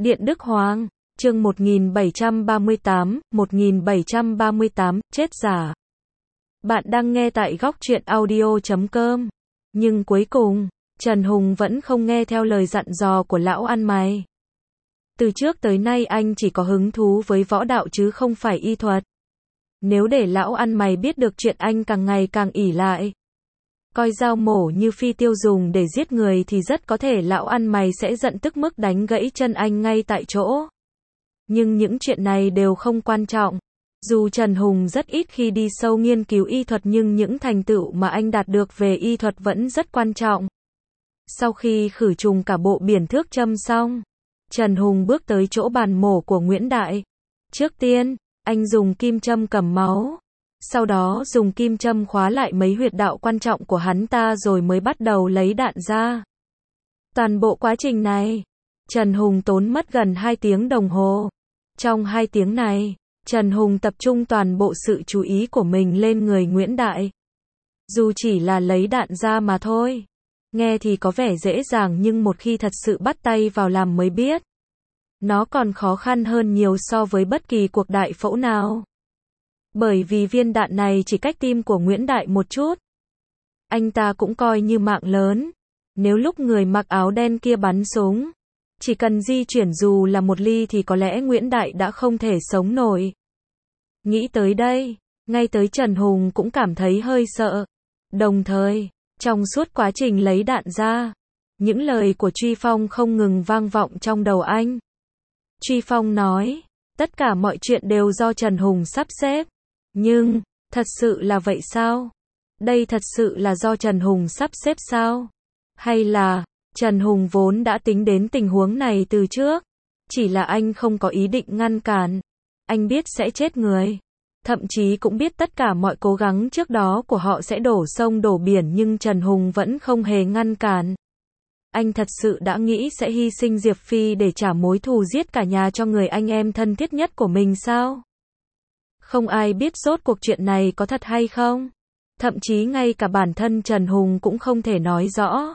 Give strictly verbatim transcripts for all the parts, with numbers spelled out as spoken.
Điện Đức Hoàng, chương một nghìn bảy trăm ba mươi tám, một nghìn bảy trăm ba mươi tám, chết giả. Bạn đang nghe tại góc truyện audio chấm com. Nhưng cuối cùng, Trần Hùng vẫn không nghe theo lời dặn dò của lão ăn mày. Từ trước tới nay anh chỉ có hứng thú với võ đạo chứ không phải y thuật. Nếu để lão ăn mày biết được chuyện anh càng ngày càng ỷ lại, coi dao mổ như phi tiêu dùng để giết người thì rất có thể lão ăn mày sẽ giận tức mức đánh gãy chân anh ngay tại chỗ. Nhưng những chuyện này đều không quan trọng. Dù Trần Hùng rất ít khi đi sâu nghiên cứu y thuật nhưng những thành tựu mà anh đạt được về y thuật vẫn rất quan trọng. Sau khi khử trùng cả bộ biển thước châm xong, Trần Hùng bước tới chỗ bàn mổ của Nguyễn Đại. Trước tiên, anh dùng kim châm cầm máu. Sau đó dùng kim châm khóa lại mấy huyệt đạo quan trọng của hắn ta rồi mới bắt đầu lấy đạn ra. Toàn bộ quá trình này, Trần Hùng tốn mất gần hai tiếng đồng hồ. Trong hai tiếng này, Trần Hùng tập trung toàn bộ sự chú ý của mình lên người Nguyễn Đại. Dù chỉ là lấy đạn ra mà thôi. Nghe thì có vẻ dễ dàng nhưng một khi thật sự bắt tay vào làm mới biết. Nó còn khó khăn hơn nhiều so với bất kỳ cuộc đại phẫu nào. Bởi vì viên đạn này chỉ cách tim của Nguyễn Đại một chút. Anh ta cũng coi như mạng lớn. Nếu lúc người mặc áo đen kia bắn súng, chỉ cần di chuyển dù là một ly thì có lẽ Nguyễn Đại đã không thể sống nổi. Nghĩ tới đây, ngay tới Trần Hùng cũng cảm thấy hơi sợ. Đồng thời, trong suốt quá trình lấy đạn ra, những lời của Truy Phong không ngừng vang vọng trong đầu anh. Truy Phong nói, tất cả mọi chuyện đều do Trần Hùng sắp xếp. Nhưng, thật sự là vậy sao? Đây thật sự là do Trần Hùng sắp xếp sao? Hay là, Trần Hùng vốn đã tính đến tình huống này từ trước? Chỉ là anh không có ý định ngăn cản. Anh biết sẽ chết người. Thậm chí cũng biết tất cả mọi cố gắng trước đó của họ sẽ đổ sông đổ biển nhưng Trần Hùng vẫn không hề ngăn cản. Anh thật sự đã nghĩ sẽ hy sinh Diệp Phi để trả mối thù giết cả nhà cho người anh em thân thiết nhất của mình sao? Không ai biết rốt cuộc chuyện này có thật hay không. Thậm chí ngay cả bản thân Trần Hùng cũng không thể nói rõ.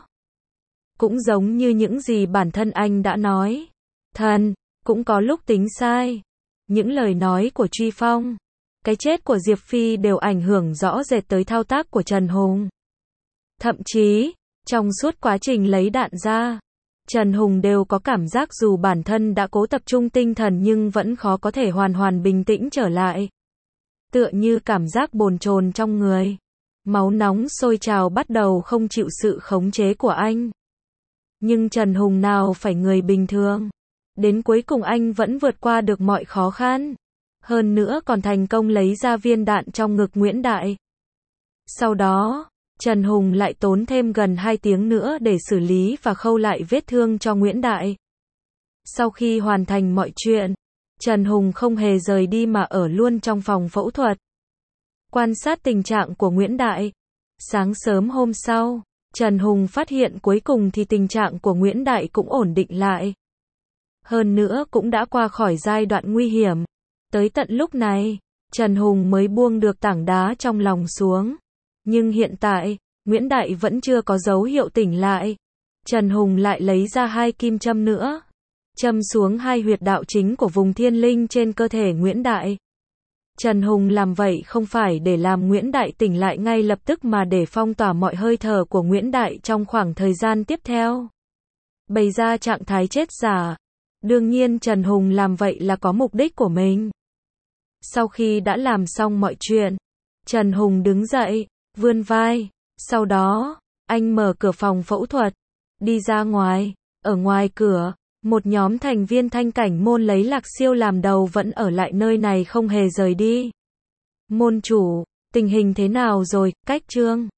Cũng giống như những gì bản thân anh đã nói. Thần, cũng có lúc tính sai. Những lời nói của Truy Phong, cái chết của Diệp Phi đều ảnh hưởng rõ rệt tới thao tác của Trần Hùng. Thậm chí, trong suốt quá trình lấy đạn ra, Trần Hùng đều có cảm giác dù bản thân đã cố tập trung tinh thần nhưng vẫn khó có thể hoàn hoàn bình tĩnh trở lại. Tựa như cảm giác bồn chồn trong người. Máu nóng sôi trào bắt đầu không chịu sự khống chế của anh. Nhưng Trần Hùng nào phải người bình thường. Đến cuối cùng anh vẫn vượt qua được mọi khó khăn. Hơn nữa còn thành công lấy ra viên đạn trong ngực Nguyễn Đại. Sau đó, Trần Hùng lại tốn thêm gần hai tiếng nữa để xử lý và khâu lại vết thương cho Nguyễn Đại. Sau khi hoàn thành mọi chuyện, Trần Hùng không hề rời đi mà ở luôn trong phòng phẫu thuật. Quan sát tình trạng của Nguyễn Đại. Sáng sớm hôm sau, Trần Hùng phát hiện cuối cùng thì tình trạng của Nguyễn Đại cũng ổn định lại. Hơn nữa cũng đã qua khỏi giai đoạn nguy hiểm. Tới tận lúc này, Trần Hùng mới buông được tảng đá trong lòng xuống. Nhưng hiện tại, Nguyễn Đại vẫn chưa có dấu hiệu tỉnh lại. Trần Hùng lại lấy ra hai kim châm nữa. Châm xuống hai huyệt đạo chính của vùng thiên linh trên cơ thể Nguyễn Đại. Trần Hùng làm vậy không phải để làm Nguyễn Đại tỉnh lại ngay lập tức mà để phong tỏa mọi hơi thở của Nguyễn Đại trong khoảng thời gian tiếp theo. Bày ra trạng thái chết giả. Đương nhiên Trần Hùng làm vậy là có mục đích của mình. Sau khi đã làm xong mọi chuyện, Trần Hùng đứng dậy, vươn vai. Sau đó, anh mở cửa phòng phẫu thuật, đi ra ngoài. Ở ngoài cửa, một nhóm thành viên Thanh Cảnh môn lấy Lạc Siêu làm đầu vẫn ở lại nơi này không hề rời đi. Môn chủ, tình hình thế nào rồi, Cách Trương?